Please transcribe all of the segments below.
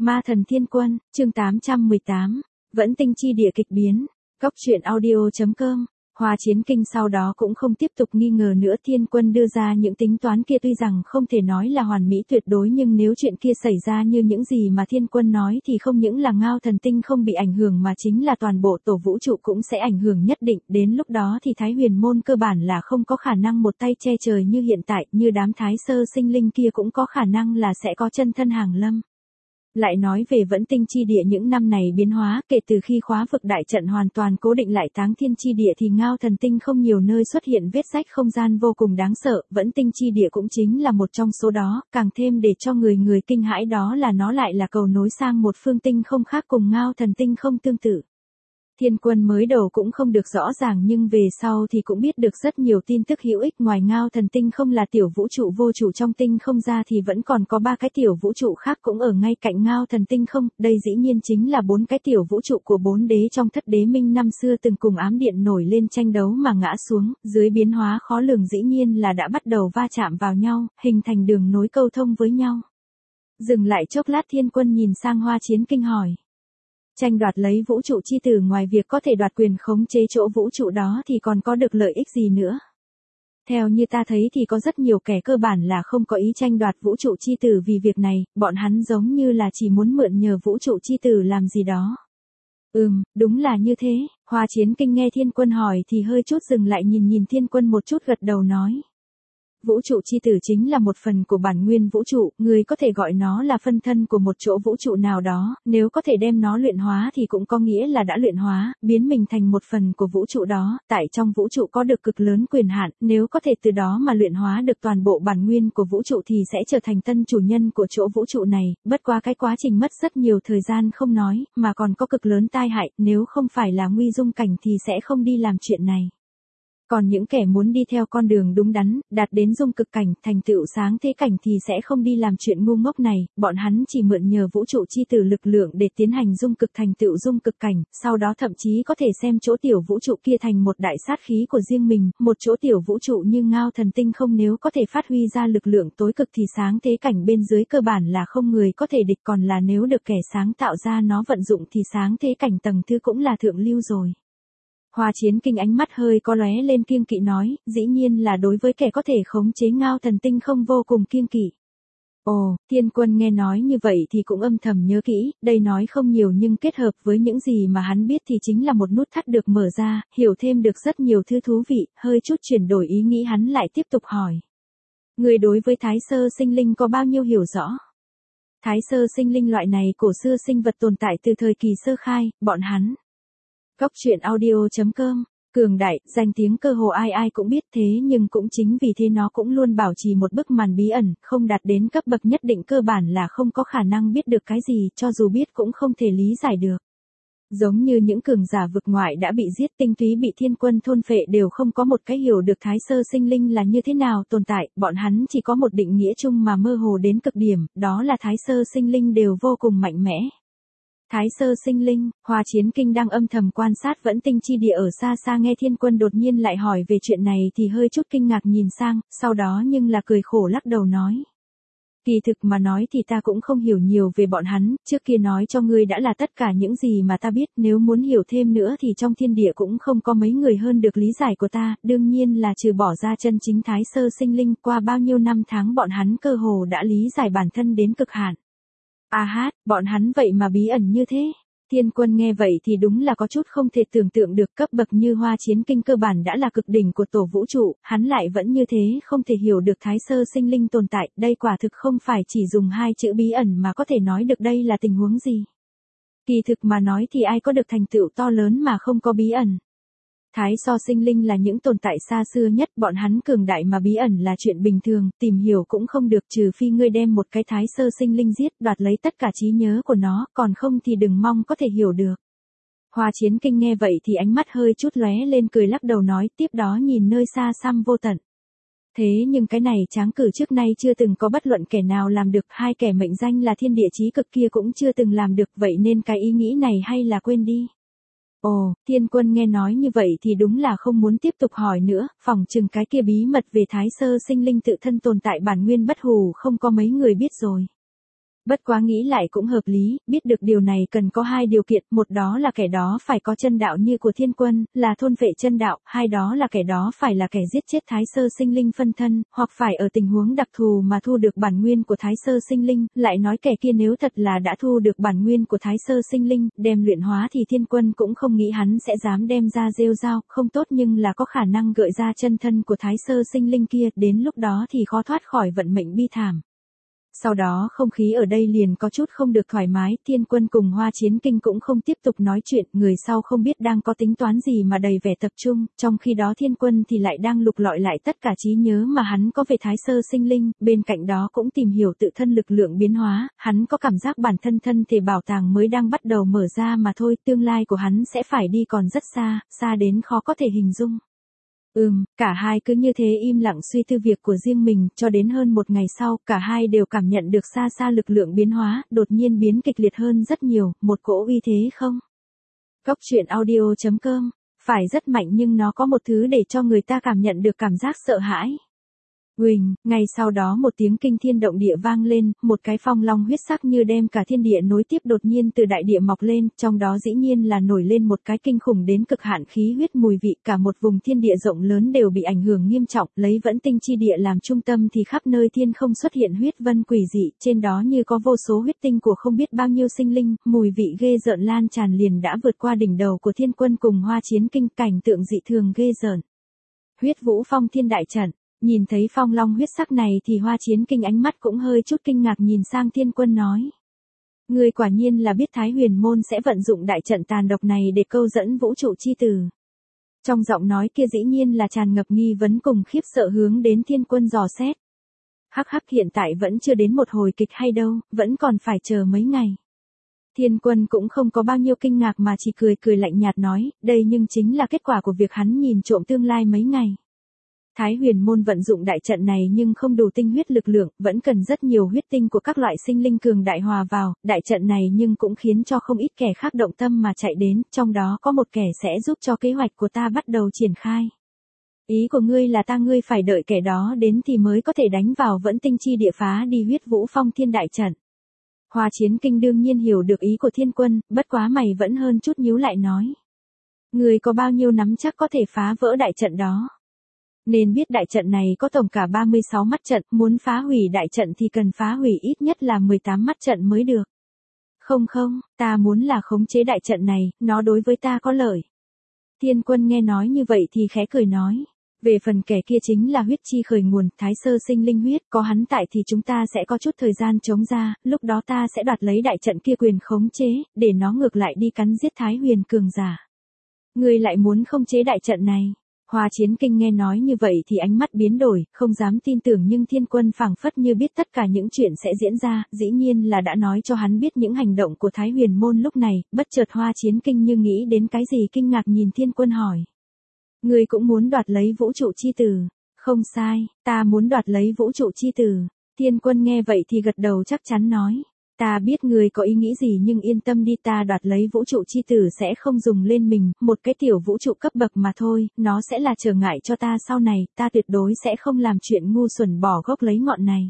Ma thần thiên quân, chương 818, vẫn tinh chi địa kịch biến. Góc truyện audio.com. Hoa Chiến Kinh sau đó cũng không tiếp tục nghi ngờ nữa, thiên quân đưa ra những tính toán kia tuy rằng không thể nói là hoàn mỹ tuyệt đối, nhưng nếu chuyện kia xảy ra như những gì mà thiên quân nói thì không những là Ngao Thần Tinh không bị ảnh hưởng mà chính là toàn bộ tổ vũ trụ cũng sẽ ảnh hưởng nhất định. Đến lúc đó thì Thái Huyền Môn cơ bản là không có khả năng một tay che trời như hiện tại, như đám Thái Sơ sinh linh kia cũng có khả năng là sẽ có chân thân hàng lâm. Lại nói về vẫn tinh chi địa những năm này biến hóa, kể từ khi khóa vực đại trận hoàn toàn cố định lại Táng Thiên chi địa thì Ngao Thần Tinh không nhiều nơi xuất hiện vết rách không gian vô cùng đáng sợ, vẫn tinh chi địa cũng chính là một trong số đó, càng thêm để cho người kinh hãi đó là nó lại là cầu nối sang một phương tinh không khác cùng Ngao Thần Tinh không tương tự. Thiên quân mới đầu cũng không được rõ ràng nhưng về sau thì cũng biết được rất nhiều tin tức hữu ích. Ngoài Ngao Thần Tinh không là tiểu vũ trụ vô chủ trong tinh không ra thì vẫn còn có 3 cái tiểu vũ trụ khác cũng ở ngay cạnh Ngao Thần Tinh không. Đây dĩ nhiên chính là 4 cái tiểu vũ trụ của 4 đế trong Thất Đế Minh năm xưa từng cùng ám điện nổi lên tranh đấu mà ngã xuống, dưới biến hóa khó lường dĩ nhiên là đã bắt đầu va chạm vào nhau, hình thành đường nối câu thông với nhau. Dừng lại chốc lát, thiên quân nhìn sang Hoa Chiến Kinh hỏi. Tranh đoạt lấy vũ trụ chi tử ngoài việc có thể đoạt quyền khống chế chỗ vũ trụ đó thì còn có được lợi ích gì nữa? Theo như ta thấy thì có rất nhiều kẻ cơ bản là không có ý tranh đoạt vũ trụ chi tử vì việc này, bọn hắn giống như là chỉ muốn mượn nhờ vũ trụ chi tử làm gì đó. Đúng là như thế. Hoa Chiến Kinh nghe thiên quân hỏi thì hơi chút dừng lại nhìn thiên quân một chút gật đầu nói. Vũ trụ chi tử chính là một phần của bản nguyên vũ trụ, người có thể gọi nó là phân thân của một chỗ vũ trụ nào đó, nếu có thể đem nó luyện hóa thì cũng có nghĩa là đã luyện hóa, biến mình thành một phần của vũ trụ đó, tại trong vũ trụ có được cực lớn quyền hạn, nếu có thể từ đó mà luyện hóa được toàn bộ bản nguyên của vũ trụ thì sẽ trở thành tân chủ nhân của chỗ vũ trụ này, bất quá cái quá trình mất rất nhiều thời gian không nói, mà còn có cực lớn tai hại, nếu không phải là nguy dung cảnh thì sẽ không đi làm chuyện này. Còn những kẻ muốn đi theo con đường đúng đắn, đạt đến dung cực cảnh, thành tựu sáng thế cảnh thì sẽ không đi làm chuyện ngu ngốc này, bọn hắn chỉ mượn nhờ vũ trụ chi tử lực lượng để tiến hành dung cực thành tựu dung cực cảnh, sau đó thậm chí có thể xem chỗ tiểu vũ trụ kia thành một đại sát khí của riêng mình, một chỗ tiểu vũ trụ như Ngao Thần Tinh không nếu có thể phát huy ra lực lượng tối cực thì sáng thế cảnh bên dưới cơ bản là không người có thể địch, còn là nếu được kẻ sáng tạo ra nó vận dụng thì sáng thế cảnh tầng thứ cũng là thượng lưu rồi. Hoa Chiến Kinh ánh mắt hơi có lóe lên kiêng kỵ nói, dĩ nhiên là đối với kẻ có thể khống chế Ngao Thần Tinh không vô cùng kiêng kỵ. Ồ, thiên quân nghe nói như vậy thì cũng âm thầm nhớ kỹ, đây nói không nhiều nhưng kết hợp với những gì mà hắn biết thì chính là một nút thắt được mở ra, hiểu thêm được rất nhiều thứ thú vị, hơi chút chuyển đổi ý nghĩ hắn lại tiếp tục hỏi. Người đối với Thái Sơ sinh linh có bao nhiêu hiểu rõ? Thái Sơ sinh linh loại này cổ xưa sinh vật tồn tại từ thời kỳ sơ khai, bọn hắn. Góc truyện audio.com, cường đại, danh tiếng cơ hồ ai ai cũng biết, thế nhưng cũng chính vì thế nó cũng luôn bảo trì một bức màn bí ẩn, không đạt đến cấp bậc nhất định, cơ bản là không có khả năng biết được cái gì, cho dù biết cũng không thể lý giải được. Giống như những cường giả vực ngoại đã bị giết, tinh túy bị thiên quân thôn phệ đều không có một cái hiểu được Thái Sơ sinh linh là như thế nào tồn tại, bọn hắn chỉ có một định nghĩa chung mà mơ hồ đến cực điểm, đó là Thái Sơ sinh linh đều vô cùng mạnh mẽ. Thái Sơ sinh linh, Hoa Chiến Kinh đang âm thầm quan sát vẫn tinh chi địa ở xa xa nghe thiên quân đột nhiên lại hỏi về chuyện này thì hơi chút kinh ngạc nhìn sang, sau đó nhưng là cười khổ lắc đầu nói. Kỳ thực mà nói thì ta cũng không hiểu nhiều về bọn hắn, trước kia nói cho ngươi đã là tất cả những gì mà ta biết, nếu muốn hiểu thêm nữa thì trong thiên địa cũng không có mấy người hơn được lý giải của ta, đương nhiên là trừ bỏ ra chân chính Thái Sơ sinh linh, qua bao nhiêu năm tháng bọn hắn cơ hồ đã lý giải bản thân đến cực hạn. Bọn hắn vậy mà bí ẩn như thế. Thiên quân nghe vậy thì đúng là có chút không thể tưởng tượng được, cấp bậc như Hoa Chiến Kinh cơ bản đã là cực đỉnh của tổ vũ trụ, hắn lại vẫn như thế không thể hiểu được Thái Sơ sinh linh tồn tại, đây quả thực không phải chỉ dùng 2 chữ bí ẩn mà có thể nói được đây là tình huống gì. Kỳ thực mà nói thì ai có được thành tựu to lớn mà không có bí ẩn. Thái Sơ sinh linh là những tồn tại xa xưa nhất, bọn hắn cường đại mà bí ẩn là chuyện bình thường, tìm hiểu cũng không được, trừ phi ngươi đem một cái Thái Sơ sinh linh giết, đoạt lấy tất cả trí nhớ của nó, còn không thì đừng mong có thể hiểu được. Hoa Chiến Kinh nghe vậy thì ánh mắt hơi chút lóe lên cười lắc đầu nói, tiếp đó nhìn nơi xa xăm vô tận. Thế nhưng cái này tráng cử trước nay chưa từng có bất luận kẻ nào làm được, 2 kẻ mệnh danh là thiên địa chí cực kia cũng chưa từng làm được, vậy nên cái ý nghĩ này hay là quên đi. Ồ, thiên quân nghe nói như vậy thì đúng là không muốn tiếp tục hỏi nữa, phỏng chừng cái kia bí mật về Thái Sơ sinh linh tự thân tồn tại bản nguyên bất hủ không có mấy người biết rồi. Bất quá nghĩ lại cũng hợp lý, biết được điều này cần có hai điều kiện, một đó là kẻ đó phải có chân đạo như của Thiên Quân, là thôn vệ chân đạo, hai đó là kẻ đó phải là kẻ giết chết Thái Sơ Sinh Linh phân thân, hoặc phải ở tình huống đặc thù mà thu được bản nguyên của Thái Sơ Sinh Linh, lại nói kẻ kia nếu thật là đã thu được bản nguyên của Thái Sơ Sinh Linh, đem luyện hóa thì Thiên Quân cũng không nghĩ hắn sẽ dám đem ra rêu rao, không tốt nhưng là có khả năng gợi ra chân thân của Thái Sơ Sinh Linh kia, đến lúc đó thì khó thoát khỏi vận mệnh bi thảm. Sau đó không khí ở đây liền có chút không được thoải mái, Thiên Quân cùng Hoa Chiến Kinh cũng không tiếp tục nói chuyện, người sau không biết đang có tính toán gì mà đầy vẻ tập trung, trong khi đó Thiên Quân thì lại đang lục lọi lại tất cả trí nhớ mà hắn có về Thái Sơ Sinh Linh, bên cạnh đó cũng tìm hiểu tự thân lực lượng biến hóa, hắn có cảm giác bản thân thân thể bảo tàng mới đang bắt đầu mở ra mà thôi, tương lai của hắn sẽ phải đi còn rất xa, xa đến khó có thể hình dung. Cả hai cứ như thế im lặng suy tư việc của riêng mình, cho đến hơn một ngày sau, cả hai đều cảm nhận được xa xa lực lượng biến hóa, đột nhiên biến kịch liệt hơn rất nhiều, một cỗ uy thế không. Góc truyện audio.com, phải rất mạnh nhưng nó có một thứ để cho người ta cảm nhận được cảm giác sợ hãi. Huỳnh, ngay sau đó một tiếng kinh thiên động địa vang lên, một cái phong long huyết sắc như đem cả thiên địa nối tiếp đột nhiên từ đại địa mọc lên, trong đó dĩ nhiên là nổi lên một cái kinh khủng đến cực hạn khí huyết mùi vị, cả một vùng thiên địa rộng lớn đều bị ảnh hưởng nghiêm trọng, lấy Vẫn Tinh chi địa làm trung tâm thì khắp nơi thiên không xuất hiện huyết vân quỷ dị, trên đó như có vô số huyết tinh của không biết bao nhiêu sinh linh, mùi vị ghê rợn lan tràn liền đã vượt qua đỉnh đầu của Thiên Quân cùng Hoa Chiến Kinh, cảnh tượng dị thường ghê rợn. Huyết Vũ Phong Thiên Đại Trận. Nhìn thấy phong long huyết sắc này thì Hoa Chiến Kinh ánh mắt cũng hơi chút kinh ngạc nhìn sang Thiên Quân nói. Người quả nhiên là biết Thái Huyền Môn sẽ vận dụng đại trận tàn độc này để câu dẫn vũ trụ chi tử. Trong giọng nói kia dĩ nhiên là tràn ngập nghi vấn cùng khiếp sợ hướng đến Thiên Quân dò xét. Hắc hắc, hiện tại vẫn chưa đến một hồi kịch hay đâu, vẫn còn phải chờ mấy ngày. Thiên Quân cũng không có bao nhiêu kinh ngạc mà chỉ cười cười lạnh nhạt nói, đây nhưng chính là kết quả của việc hắn nhìn trộm tương lai mấy ngày. Thái Huyền Môn vận dụng đại trận này nhưng không đủ tinh huyết lực lượng, vẫn cần rất nhiều huyết tinh của các loại sinh linh cường đại hòa vào, đại trận này nhưng cũng khiến cho không ít kẻ khác động tâm mà chạy đến, trong đó có một kẻ sẽ giúp cho kế hoạch của ta bắt đầu triển khai. Ý của ngươi là ngươi phải đợi kẻ đó đến thì mới có thể đánh vào Vẫn Tinh chi địa phá đi Huyết Vũ Phong Thiên đại trận. Hoa Chiến Kinh đương nhiên hiểu được ý của Thiên Quân, bất quá mày vẫn hơn chút nhíu lại nói. Ngươi có bao nhiêu nắm chắc có thể phá vỡ đại trận đó? Nên biết đại trận này có tổng cả 36 mắt trận, muốn phá hủy đại trận thì cần phá hủy ít nhất là 18 mắt trận mới được. Không, ta muốn là khống chế đại trận này, nó đối với ta có lợi. Thiên Quân nghe nói như vậy thì khẽ cười nói. Về phần kẻ kia chính là huyết chi khởi nguồn, Thái Sơ Sinh Linh huyết, có hắn tại thì chúng ta sẽ có chút thời gian chống ra, lúc đó ta sẽ đoạt lấy đại trận kia quyền khống chế, để nó ngược lại đi cắn giết Thái Huyền cường giả. Ngươi lại muốn khống chế đại trận này? Hoa Chiến Kinh nghe nói như vậy thì ánh mắt biến đổi, không dám tin tưởng nhưng Thiên Quân phảng phất như biết tất cả những chuyện sẽ diễn ra, dĩ nhiên là đã nói cho hắn biết những hành động của Thái Huyền Môn lúc này, bất chợt Hoa Chiến Kinh như nghĩ đến cái gì kinh ngạc nhìn Thiên Quân hỏi. Ngươi cũng muốn đoạt lấy vũ trụ chi tử? Không sai, ta muốn đoạt lấy vũ trụ chi tử. Thiên Quân nghe vậy thì gật đầu chắc chắn nói. Ta biết ngươi có ý nghĩ gì nhưng yên tâm đi, ta đoạt lấy vũ trụ chi tử sẽ không dùng lên mình, một cái tiểu vũ trụ cấp bậc mà thôi, nó sẽ là trở ngại cho ta sau này, ta tuyệt đối sẽ không làm chuyện ngu xuẩn bỏ gốc lấy ngọn này.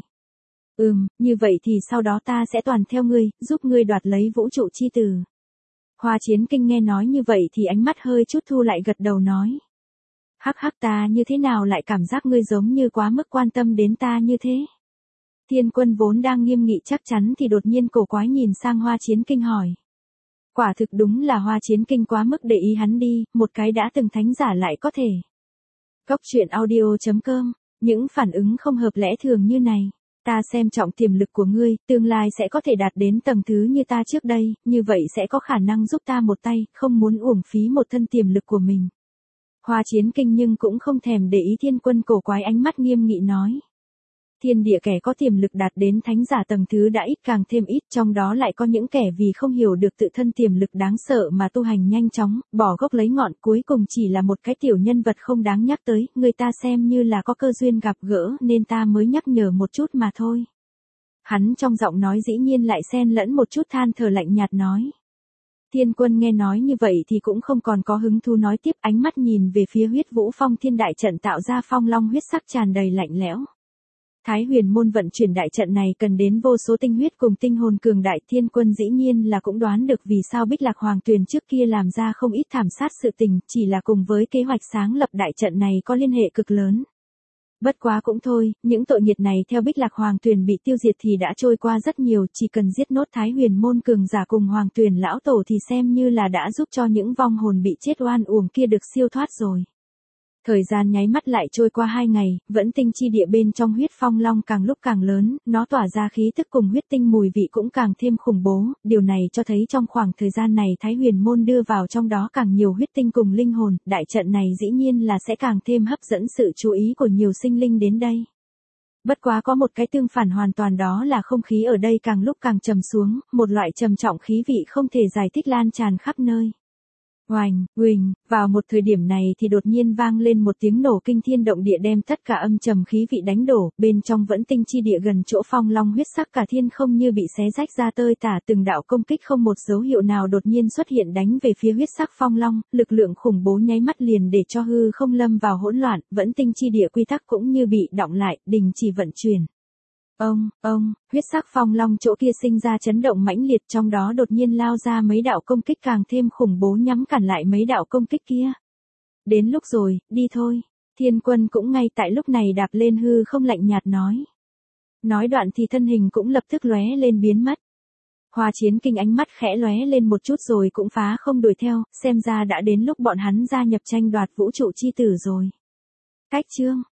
Như vậy thì sau đó ta sẽ toàn theo ngươi, giúp ngươi đoạt lấy vũ trụ chi tử. Hoa Chiến Kinh nghe nói như vậy thì ánh mắt hơi chút thu lại gật đầu nói. Hắc hắc, ta như thế nào lại cảm giác ngươi giống như quá mức quan tâm đến ta như thế? Thiên Quân vốn đang nghiêm nghị chắc chắn thì đột nhiên cổ quái nhìn sang Hoa Chiến Kinh hỏi. Quả thực đúng là Hoa Chiến Kinh quá mức để ý hắn đi, một cái đã từng thánh giả lại có thể. Góc truyện audio.com, những phản ứng không hợp lẽ thường như này. Ta xem trọng tiềm lực của ngươi, tương lai sẽ có thể đạt đến tầng thứ như ta trước đây, như vậy sẽ có khả năng giúp ta một tay, không muốn uổng phí một thân tiềm lực của mình. Hoa Chiến Kinh nhưng cũng không thèm để ý Thiên Quân cổ quái ánh mắt nghiêm nghị nói. Thiên địa kẻ có tiềm lực đạt đến thánh giả tầng thứ đã ít càng thêm ít, trong đó lại có những kẻ vì không hiểu được tự thân tiềm lực đáng sợ mà tu hành nhanh chóng, bỏ gốc lấy ngọn, cuối cùng chỉ là một cái tiểu nhân vật không đáng nhắc tới, người ta xem như là có cơ duyên gặp gỡ nên ta mới nhắc nhở một chút mà thôi. Hắn trong giọng nói dĩ nhiên lại xen lẫn một chút than thở lạnh nhạt nói. Thiên Quân nghe nói như vậy thì cũng không còn có hứng thú nói tiếp, ánh mắt nhìn về phía Huyết Vũ Phong Thiên đại trận tạo ra phong long huyết sắc tràn đầy lạnh lẽo. Thái Huyền môn vận chuyển đại trận này cần đến vô số tinh huyết cùng tinh hồn cường đại, Thiên Quân dĩ nhiên là cũng đoán được vì sao Bích Lạc Hoàng Tuyền trước kia làm ra không ít thảm sát sự tình, chỉ là cùng với kế hoạch sáng lập đại trận này có liên hệ cực lớn. Bất quá cũng thôi, những tội nghiệt này theo Bích Lạc Hoàng Tuyền bị tiêu diệt thì đã trôi qua rất nhiều, chỉ cần giết nốt Thái Huyền môn cường giả cùng Hoàng Tuyền lão tổ thì xem như là đã giúp cho những vong hồn bị chết oan uổng kia được siêu thoát rồi. Thời gian nháy mắt lại trôi qua 2 ngày, Vẫn Tinh chi địa bên trong huyết phong long càng lúc càng lớn, nó tỏa ra khí tức cùng huyết tinh mùi vị cũng càng thêm khủng bố, điều này cho thấy trong khoảng thời gian này Thái Huyền môn đưa vào trong đó càng nhiều huyết tinh cùng linh hồn, đại trận này dĩ nhiên là sẽ càng thêm hấp dẫn sự chú ý của nhiều sinh linh đến đây. Bất quá có một cái tương phản hoàn toàn, đó là không khí ở đây càng lúc càng trầm xuống, một loại trầm trọng khí vị không thể giải thích lan tràn khắp nơi. Oành, uỳnh, vào một thời điểm này thì đột nhiên vang lên một tiếng nổ kinh thiên động địa đem tất cả âm trầm khí vị đánh đổ, bên trong Vẫn Tinh chi địa gần chỗ phong long huyết sắc cả thiên không như bị xé rách ra tơi tả, từng đạo công kích không một dấu hiệu nào đột nhiên xuất hiện đánh về phía huyết sắc phong long, lực lượng khủng bố nháy mắt liền để cho hư không lâm vào hỗn loạn, Vẫn Tinh chi địa quy tắc cũng như bị đọng lại, đình chỉ vận chuyển. Huyết sắc phong long chỗ kia sinh ra chấn động mãnh liệt, trong đó đột nhiên lao ra mấy đạo công kích càng thêm khủng bố nhắm cản lại mấy đạo công kích kia. Đến lúc rồi, đi thôi. Thiên Quân cũng ngay tại lúc này đạp lên hư không lạnh nhạt nói. Nói đoạn thì thân hình cũng lập tức lóe lên biến mất. Hoa Chiến Kinh ánh mắt khẽ lóe lên một chút rồi cũng phá không đuổi theo, xem ra đã đến lúc bọn hắn gia nhập tranh đoạt vũ trụ chi tử rồi. Cách chương